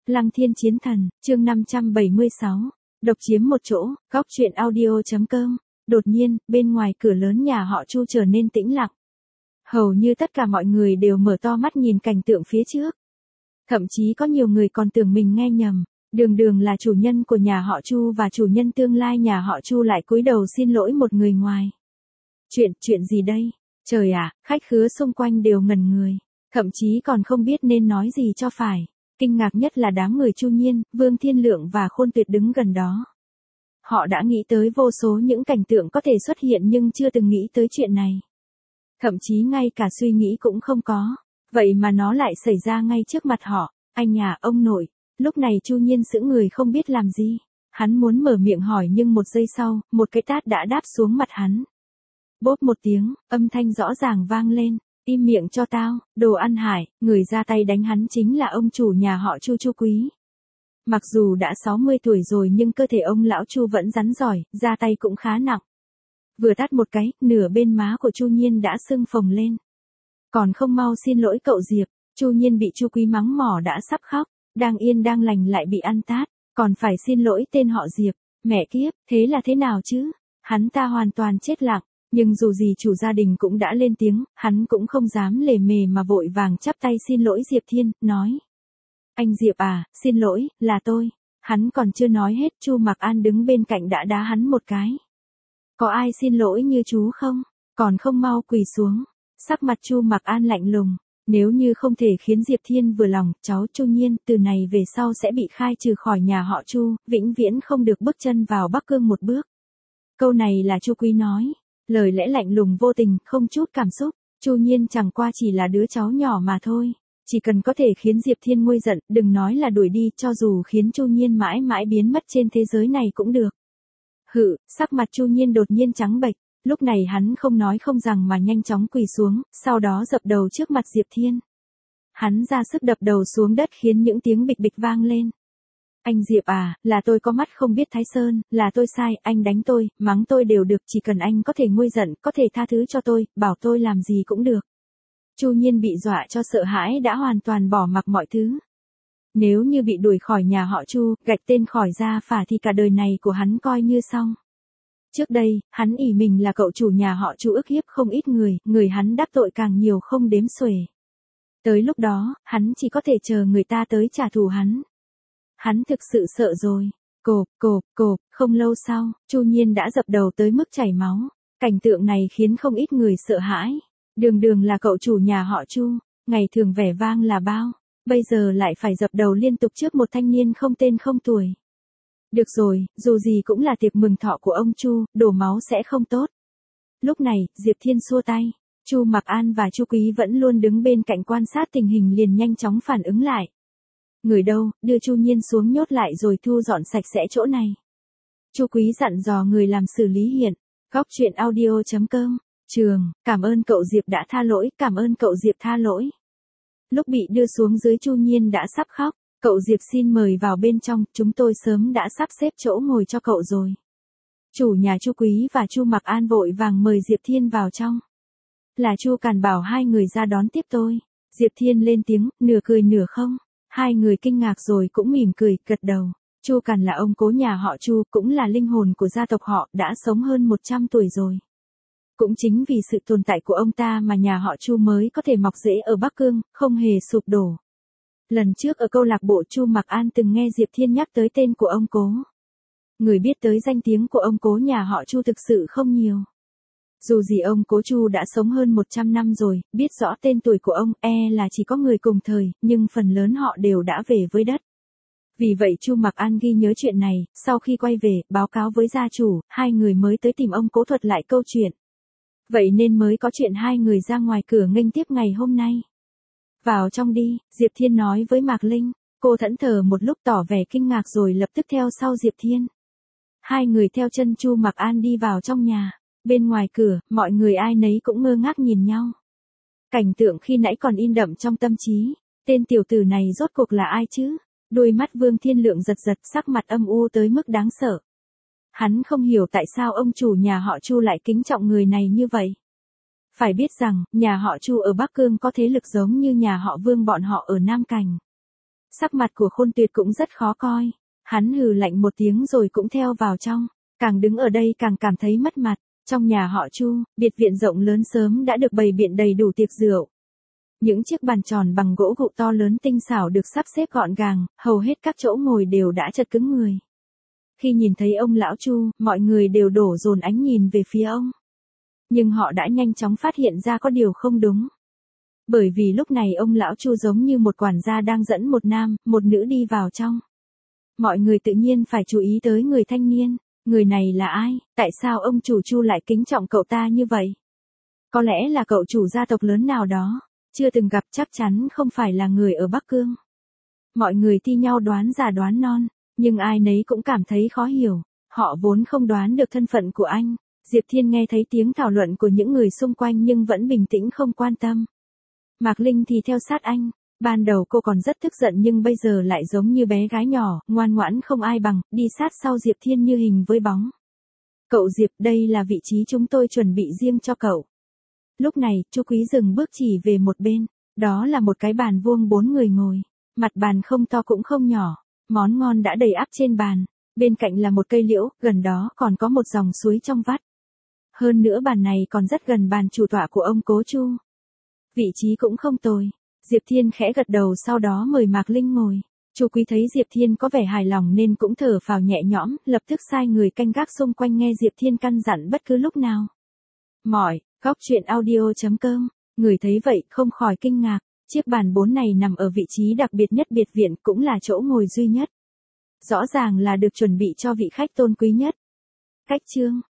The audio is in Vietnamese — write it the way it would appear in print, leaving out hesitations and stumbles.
Lăng Thiên Chiến Thần, chương 576. Độc chiếm một chỗ, góc truyện audio.com. Đột nhiên, bên ngoài cửa lớn nhà họ Chu trở nên tĩnh lặng. Hầu như tất cả mọi người đều mở to mắt nhìn cảnh tượng phía trước. Thậm chí có nhiều người còn tưởng mình nghe nhầm, đường là chủ nhân của nhà họ Chu và chủ nhân tương lai nhà họ Chu lại cúi đầu xin lỗi một người ngoài. Chuyện gì đây? Trời ạ, khách khứa xung quanh đều ngẩn người, thậm chí còn không biết nên nói gì cho phải. Kinh ngạc nhất là đám người Chu Nhiên, Vương Thiên Lượng và Khôn Tuyệt đứng gần đó. Họ đã nghĩ tới vô số những cảnh tượng có thể xuất hiện nhưng chưa từng nghĩ tới chuyện này. Thậm chí ngay cả suy nghĩ cũng không có. Vậy mà nó lại xảy ra ngay trước mặt họ. Anh à, ông nội. Lúc này Chu Nhiên sững người không biết làm gì. Hắn muốn mở miệng hỏi nhưng một giây sau, một cái tát đã đáp xuống mặt hắn. Bốp một tiếng, âm thanh rõ ràng vang lên. Im miệng cho tao, đồ ăn hại. Người ra tay đánh hắn chính là ông chủ nhà họ Chu, Chu Quý. Mặc dù đã 60 tuổi rồi nhưng cơ thể ông lão Chu vẫn rắn giỏi, ra tay cũng khá nặng. Vừa tát một cái, nửa bên má của Chu Nhiên đã sưng phồng lên. Còn không mau xin lỗi cậu Diệp. Chu Nhiên bị Chu Quý mắng mỏ đã sắp khóc, đang yên đang lành lại bị ăn tát, còn phải xin lỗi tên họ Diệp. Mẹ kiếp, thế là thế nào chứ? Hắn ta hoàn toàn chết lặng. Nhưng dù gì chủ gia đình cũng đã lên tiếng, hắn cũng không dám lề mề mà vội vàng chắp tay xin lỗi Diệp Thiên, nói. Anh Diệp à, xin lỗi, là tôi. Hắn còn chưa nói hết, Chu Mặc An đứng bên cạnh đã đá hắn một cái. Có ai xin lỗi như chú không? Còn không mau quỳ xuống. Sắc mặt Chu Mặc An lạnh lùng. Nếu như không thể khiến Diệp Thiên vừa lòng, cháu Chu Nhiên từ này về sau sẽ bị khai trừ khỏi nhà họ Chu, vĩnh viễn không được bước chân vào Bắc Cương một bước. Câu này là Chu Quý nói. Lời lẽ lạnh lùng vô tình, không chút cảm xúc. Chu Nhiên chẳng qua chỉ là đứa cháu nhỏ mà thôi. Chỉ cần có thể khiến Diệp Thiên nguôi giận, đừng nói là đuổi đi, cho dù khiến Chu Nhiên mãi mãi biến mất trên thế giới này cũng được. Hự, sắc mặt Chu Nhiên đột nhiên trắng bệch, lúc này hắn không nói không rằng mà nhanh chóng quỳ xuống, sau đó dập đầu trước mặt Diệp Thiên. Hắn ra sức đập đầu xuống đất khiến những tiếng bịch bịch vang lên. Anh Diệp à, là tôi có mắt không biết Thái Sơn, là tôi sai, anh đánh tôi, mắng tôi đều được, chỉ cần anh có thể nguôi giận, có thể tha thứ cho tôi, bảo tôi làm gì cũng được. Chu Nhiên bị dọa cho sợ hãi đã hoàn toàn bỏ mặc mọi thứ. Nếu như bị đuổi khỏi nhà họ Chu, gạch tên khỏi gia phả thì cả đời này của hắn coi như xong. Trước đây, hắn ỷ mình là cậu chủ nhà họ Chu ức hiếp không ít người hắn đắc tội càng nhiều không đếm xuể. Tới lúc đó, hắn chỉ có thể chờ người ta tới trả thù hắn. Hắn thực sự sợ rồi. Cộp, không lâu sau, Chu Nhiên đã dập đầu tới mức chảy máu. Cảnh tượng này khiến không ít người sợ hãi. Đường là cậu chủ nhà họ Chu, ngày thường vẻ vang là bao, bây giờ lại phải dập đầu liên tục trước một thanh niên không tên không tuổi. Được rồi, dù gì cũng là tiệc mừng thọ của ông Chu, đổ máu sẽ không tốt. Lúc này, Diệp Thiên xua tay, Chu Mặc An và Chu Quý vẫn luôn đứng bên cạnh quan sát tình hình liền nhanh chóng phản ứng lại. Người đâu, đưa Chu Nhiên xuống nhốt lại rồi thu dọn sạch sẽ chỗ này. Chu Quý dặn dò người làm xử lý hiện. Góc truyện audio.com. Trường, cảm ơn cậu Diệp đã tha lỗi, cảm ơn cậu Diệp tha lỗi. Lúc bị đưa xuống dưới Chu Nhiên đã sắp khóc, cậu Diệp xin mời vào bên trong, chúng tôi sớm đã sắp xếp chỗ ngồi cho cậu rồi. Chủ nhà Chu Quý và Chu Mặc An vội vàng mời Diệp Thiên vào trong. Là Chu Càn bảo hai người ra đón tiếp tôi. Diệp Thiên lên tiếng, nửa cười nửa không. Hai người kinh ngạc rồi cũng mỉm cười, gật đầu. Chu Càn là ông cố nhà họ Chu, cũng là linh hồn của gia tộc họ, đã sống hơn 100 tuổi rồi. Cũng chính vì sự tồn tại của ông ta mà nhà họ Chu mới có thể mọc rễ ở Bắc Cương, không hề sụp đổ. Lần trước ở câu lạc bộ Chu Mặc An từng nghe Diệp Thiên nhắc tới tên của ông cố. Người biết tới danh tiếng của ông cố nhà họ Chu thực sự không nhiều. Dù gì ông cố Chu đã sống hơn 100 năm rồi, biết rõ tên tuổi của ông là chỉ có người cùng thời, nhưng phần lớn họ đều đã về với đất. Vì vậy Chu Mặc An ghi nhớ chuyện này, sau khi quay về, báo cáo với gia chủ, hai người mới tới tìm ông cố thuật lại câu chuyện. Vậy nên mới có chuyện hai người ra ngoài cửa nghênh tiếp ngày hôm nay. Vào trong đi, Diệp Thiên nói với Mạc Linh. Cô thẫn thờ một lúc tỏ vẻ kinh ngạc rồi lập tức theo sau Diệp Thiên. Hai người theo chân Chu Mặc An đi vào trong nhà. Bên ngoài cửa, mọi người ai nấy cũng ngơ ngác nhìn nhau. Cảnh tượng khi nãy còn in đậm trong tâm trí. Tên tiểu tử này rốt cuộc là ai chứ? Đôi mắt Vương Thiên Lượng giật giật, sắc mặt âm u tới mức đáng sợ. Hắn không hiểu tại sao ông chủ nhà họ Chu lại kính trọng người này như vậy. Phải biết rằng, nhà họ Chu ở Bắc Cương có thế lực giống như nhà họ Vương bọn họ ở Nam Cảnh. Sắc mặt của Khôn Tuyệt cũng rất khó coi. Hắn hừ lạnh một tiếng rồi cũng theo vào trong. Càng đứng ở đây càng cảm thấy mất mặt. Trong nhà họ Chu, biệt viện rộng lớn sớm đã được bày biện đầy đủ tiệc rượu. Những chiếc bàn tròn bằng gỗ gụ to lớn tinh xảo được sắp xếp gọn gàng, hầu hết các chỗ ngồi đều đã chật cứng người. Khi nhìn thấy ông lão Chu, mọi người đều đổ dồn ánh nhìn về phía ông. Nhưng họ đã nhanh chóng phát hiện ra có điều không đúng. Bởi vì lúc này ông lão Chu giống như một quản gia đang dẫn một nam, một nữ đi vào trong. Mọi người tự nhiên phải chú ý tới người thanh niên. Người này là ai? Tại sao ông chủ Chu lại kính trọng cậu ta như vậy? Có lẽ là cậu chủ gia tộc lớn nào đó. Chưa từng gặp, chắc chắn không phải là người ở Bắc Cương. Mọi người thi nhau đoán già đoán non, nhưng ai nấy cũng cảm thấy khó hiểu. Họ vốn không đoán được thân phận của anh. Diệp Thiên nghe thấy tiếng thảo luận của những người xung quanh nhưng vẫn bình tĩnh không quan tâm. Mạc Linh thì theo sát anh. Ban đầu cô còn rất tức giận nhưng bây giờ lại giống như bé gái nhỏ, ngoan ngoãn không ai bằng, đi sát sau Diệp Thiên như hình với bóng. Cậu Diệp, đây là vị trí chúng tôi chuẩn bị riêng cho cậu. Lúc này, Chu Quý dừng bước chỉ về một bên. Đó là một cái bàn vuông 4 người ngồi. Mặt bàn không to cũng không nhỏ. Món ngon đã đầy ắp trên bàn. Bên cạnh là một cây liễu, gần đó còn có một dòng suối trong vắt. Hơn nữa bàn này còn rất gần bàn chủ tọa của ông Cố Chu. Vị trí cũng không tồi. Diệp Thiên khẽ gật đầu sau đó mời Mạc Linh ngồi. Chu Quý thấy Diệp Thiên có vẻ hài lòng nên cũng thở phào nhẹ nhõm, lập tức sai người canh gác xung quanh nghe Diệp Thiên căn dặn bất cứ lúc nào. Góc truyện audio.com. Người thấy vậy không khỏi kinh ngạc. Chiếc bàn 4 này nằm ở vị trí đặc biệt nhất biệt viện, cũng là chỗ ngồi duy nhất. Rõ ràng là được chuẩn bị cho vị khách tôn quý nhất. Cách chương